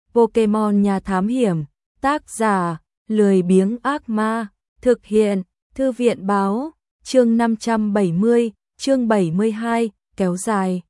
Pokemon Nhà Thám Hiểm, tác giả, lười biếng ác ma, thực hiện, Thư viện báo, chương 570, chương 72, kéo dài.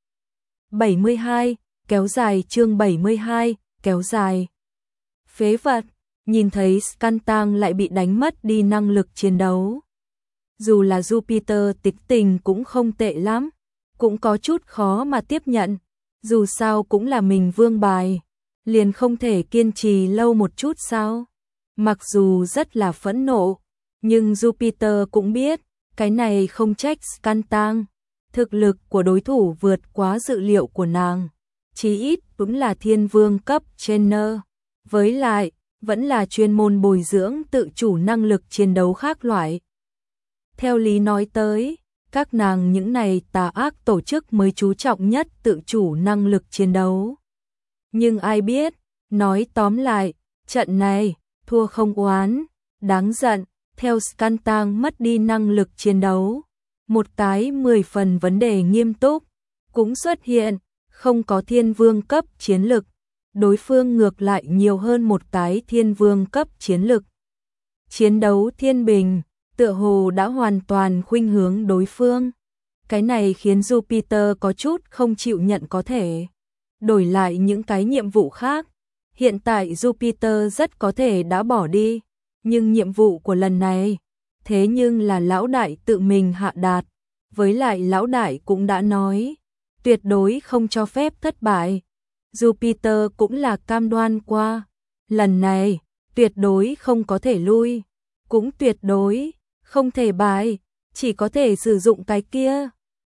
72, kéo dài chương 72, kéo dài. Phế vật, nhìn thấy Skuntank lại bị đánh mất đi năng lực chiến đấu. Dù là Jupiter tính tình cũng không tệ lắm, cũng có chút khó mà tiếp nhận, dù sao cũng là mình vương bài, liền không thể kiên trì lâu một chút sao? Mặc dù rất là phẫn nộ, nhưng Jupiter cũng biết, cái này không trách Skuntank, thực lực của đối thủ vượt quá dự liệu của nàng, chí ít cũng là thiên vương cấp trainer, với lại, vẫn là chuyên môn bồi dưỡng tự chủ năng lực chiến đấu khác loại. Theo lý nói tới, các nàng những này tà ác tổ chức mới chú trọng nhất tự chủ năng lực chiến đấu. Nhưng ai biết, nói tóm lại, trận này, thua không oán, đáng giận, theo Skuntank mất đi năng lực chiến đấu. Một cái 10 phần vấn đề nghiêm túc, cũng xuất hiện, không có thiên vương cấp chiến lực, đối phương ngược lại nhiều hơn một cái thiên vương cấp chiến lực. Chiến đấu thiên bình, tựa hồ đã hoàn toàn khuynh hướng đối phương. Cái này khiến Jupiter có chút không chịu nhận có thể. Đổi lại những cái nhiệm vụ khác, hiện tại Jupiter rất có thể đã bỏ đi, nhưng nhiệm vụ của lần này, thế nhưng là lão đại tự mình hạ đạt, với lại lão đại cũng đã nói, tuyệt đối không cho phép thất bại. Jupiter cũng là cam đoan qua, lần này, tuyệt đối không có thể lui, cũng tuyệt đối không thể bại, chỉ có thể sử dụng cái kia.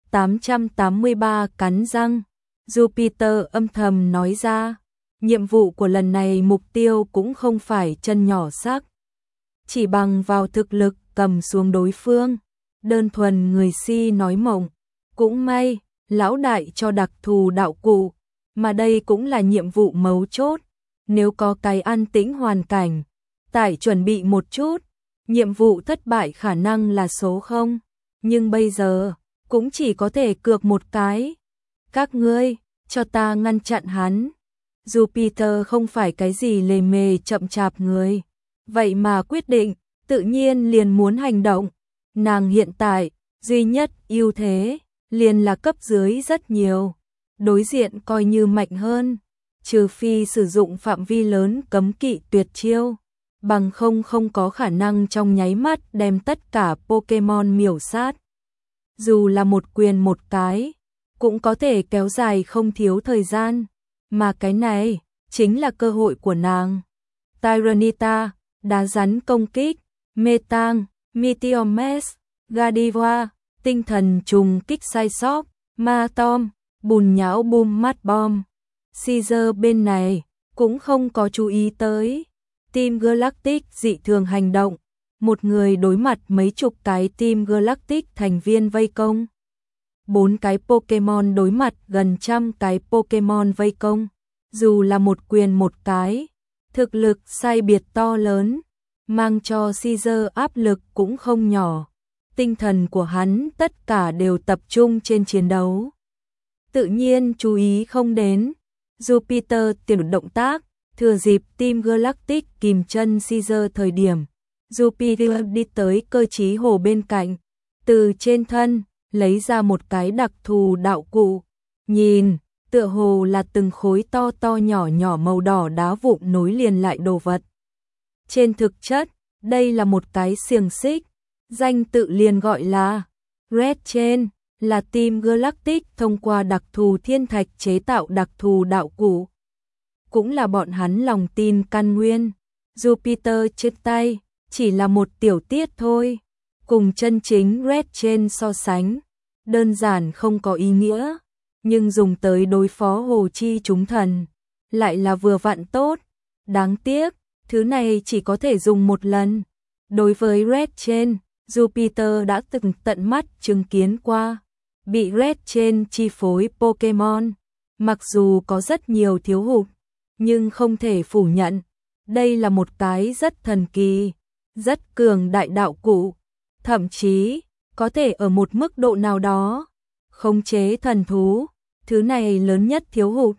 883 cắn răng, Jupiter âm thầm nói ra, nhiệm vụ của lần này mục tiêu cũng không phải chân nhỏ xác, chỉ bằng vào thực lực cầm xuống đối phương, đơn thuần người si nói mộng. Cũng may, lão đại cho đặc thù đạo cụ, mà đây cũng là nhiệm vụ mấu chốt, nếu có cái an tĩnh hoàn cảnh, tại chuẩn bị một chút, nhiệm vụ thất bại khả năng là số 0, nhưng bây giờ, cũng chỉ có thể cược một cái. Các ngươi, cho ta ngăn chặn hắn. Jupiter không phải cái gì lề mề chậm chạp người, vậy mà quyết định, tự nhiên liền muốn hành động. Nàng hiện tại, duy nhất ưu thế, liền là cấp dưới rất nhiều, đối diện coi như mạnh hơn, trừ phi sử dụng phạm vi lớn cấm kỵ tuyệt chiêu, bằng không có khả năng trong nháy mắt đem tất cả Pokemon miểu sát. Dù là một quyền một cái, cũng có thể kéo dài không thiếu thời gian, mà cái này, chính là cơ hội của nàng. Tyranitar, đá rắn công kích, Metang, Meteor Mash, Gardevoir, tinh thần trùng kích Psyshock, Matom, bùn nhão boom mắt bom. Caesar bên này, cũng không có chú ý tới. Team Galactic dị thường hành động, một người đối mặt mấy chục cái Team Galactic thành viên vây công. 4 cái Pokemon đối mặt gần trăm cái Pokemon vây công, dù là một quyền một cái, thực lực sai biệt to lớn, mang cho Caesar áp lực cũng không nhỏ. Tinh thần của hắn tất cả đều tập trung trên chiến đấu. Tự nhiên chú ý không đến, Jupiter tiền động tác, thừa dịp Team Galactic kìm chân Caesar thời điểm, Jupiter đi tới cơ trí hồ bên cạnh, từ trên thân, lấy ra một cái đặc thù đạo cụ, nhìn, tựa hồ là từng khối to to nhỏ nhỏ màu đỏ đá vụn nối liền lại đồ vật. Trên thực chất, đây là một cái xiềng xích, danh tự liền gọi là Red Chain, là Team Galactic thông qua đặc thù thiên thạch chế tạo đặc thù đạo cụ. Cũng là bọn hắn lòng tin căn nguyên. Jupiter trên tay, chỉ là một tiểu tiết thôi. Cùng chân chính Red Chain so sánh, đơn giản không có ý nghĩa, nhưng dùng tới đối phó Hồ Chi chúng thần, lại là vừa vặn tốt. Đáng tiếc, thứ này chỉ có thể dùng một lần. Đối với Red Chain, Jupiter đã từng tận mắt chứng kiến qua, bị Red Chain chi phối Pokemon, mặc dù có rất nhiều thiếu hụt, nhưng không thể phủ nhận, đây là một cái rất thần kỳ, rất cường đại đạo cụ, thậm chí có thể ở một mức độ nào đó khống chế thần thú. Thứ này lớn nhất thiếu hụt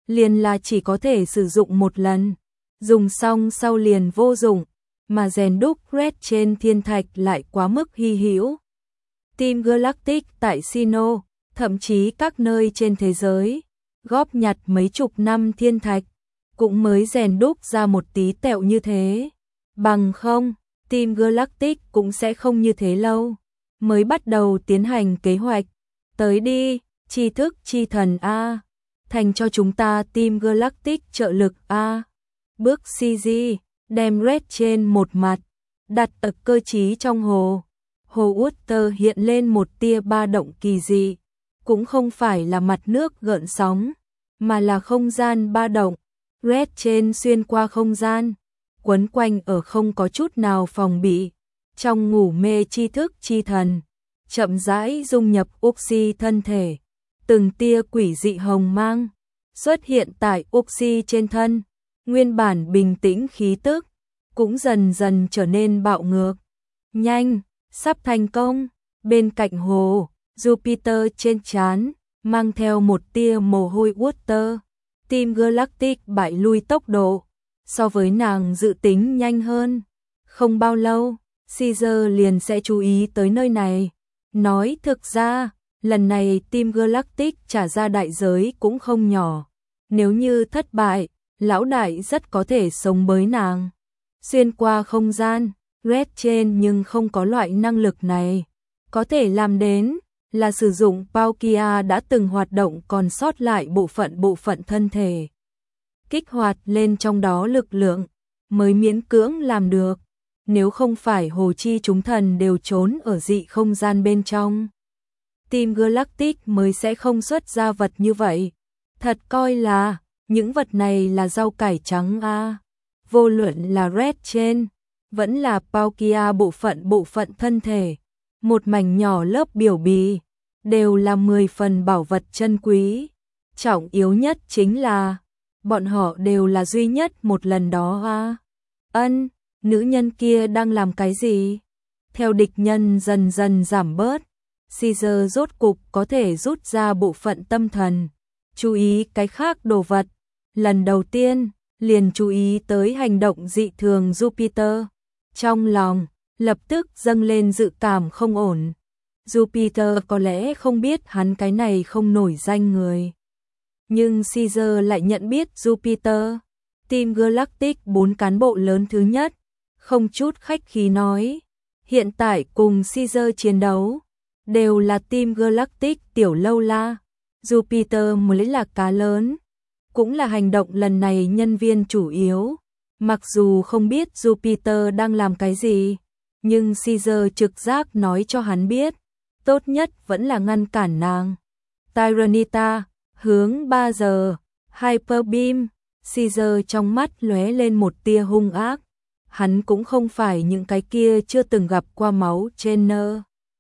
liền là chỉ có thể sử dụng một lần, dùng xong sau liền vô dụng, mà rèn đúc Red trên thiên thạch lại quá mức hy hữu. Team Galactic tại Sinnoh, thậm chí các nơi trên thế giới, góp nhặt mấy chục năm thiên thạch, cũng mới rèn đúc ra một tí tẹo như thế. Bằng không, Team Galactic cũng sẽ không như thế lâu. Mới bắt đầu tiến hành kế hoạch. Tới đi, tri thức chi thần A. Thành cho chúng ta Team Galactic trợ lực A. Bước CG, đem Red trên một mặt, đặt ở cơ trí trong hồ. Hồ Water hiện lên một tia ba động kỳ dị. Cũng không phải là mặt nước gợn sóng, mà là không gian ba động. Red trên xuyên qua không gian, quấn quanh ở không có chút nào phòng bị. Trong ngủ mê tri thức chi thần, chậm rãi dung nhập oxy thân thể. Từng tia quỷ dị hồng mang xuất hiện tại oxy trên thân. Nguyên bản bình tĩnh khí tức cũng dần dần trở nên bạo ngược. Nhanh, sắp thành công. Bên cạnh hồ, Jupiter trên trán mang theo một tia mồ hôi Water. Team Galactic bại lui tốc độ so với nàng dự tính nhanh hơn. Không bao lâu, Caesar liền sẽ chú ý tới nơi này. Nói thực ra, lần này Team Galactic trả ra đại giới cũng không nhỏ. Nếu như thất bại, lão đại rất có thể sống với nàng. Xuyên qua không gian, Red trên nhưng không có loại năng lực này. Có thể làm đến là sử dụng Palkia đã từng hoạt động còn sót lại bộ phận thân thể. Kích hoạt lên trong đó lực lượng, mới miễn cưỡng làm được. Nếu không phải hồ chi chúng thần đều trốn ở dị không gian bên trong, Team Galactic mới sẽ không xuất ra vật như vậy. Thật coi là, những vật này là rau cải trắng a. Vô luận là Red trên, vẫn là Palkia bộ phận thân thể, một mảnh nhỏ lớp biểu bì, đều là 10 phần bảo vật chân quý. Trọng yếu nhất chính là, bọn họ đều là duy nhất một lần đó a. Ân, nữ nhân kia đang làm cái gì? Theo địch nhân dần dần giảm bớt, Caesar rốt cục có thể rút ra bộ phận tâm thần, chú ý cái khác đồ vật. Lần đầu tiên, liền chú ý tới hành động dị thường Jupiter. Trong lòng, lập tức dâng lên dự cảm không ổn. Jupiter có lẽ không biết hắn cái này không nổi danh người. Nhưng Caesar lại nhận biết Jupiter. Team Galactic 4 cán bộ lớn thứ nhất, không chút khách khí nói. Hiện tại cùng Caesar chiến đấu, đều là Team Galactic tiểu lâu la. Jupiter mới là cá lớn, cũng là hành động lần này nhân viên chủ yếu. Mặc dù không biết Jupiter đang làm cái gì, nhưng Caesar trực giác nói cho hắn biết, tốt nhất vẫn là ngăn cản nàng. Tyranitar, hướng 3 giờ, Hyper Beam. Caesar trong mắt lóe lên một tia hung ác. Hắn cũng không phải những cái kia chưa từng gặp qua máu trainer.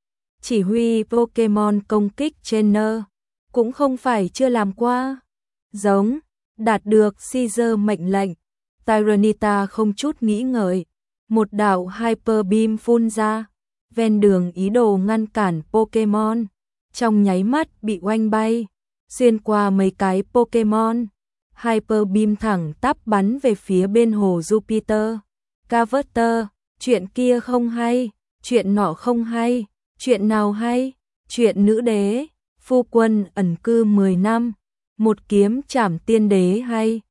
Chỉ huy Pokemon công kích trainer, cũng không phải chưa làm qua. Giống, đạt được Caesar mệnh lệnh, Tyranitar không chút nghĩ ngợi, một đạo Hyper Beam phun ra, ven đường ý đồ ngăn cản Pokemon, trong nháy mắt bị oanh bay, xuyên qua mấy cái Pokemon. Hyper Beam thẳng tắp bắn về phía bên hồ Jupiter. Carver, chuyện kia không hay, chuyện nọ không hay, chuyện nào hay, chuyện nữ đế, phu quân ẩn cư 10 năm, một kiếm trảm tiên đế hay.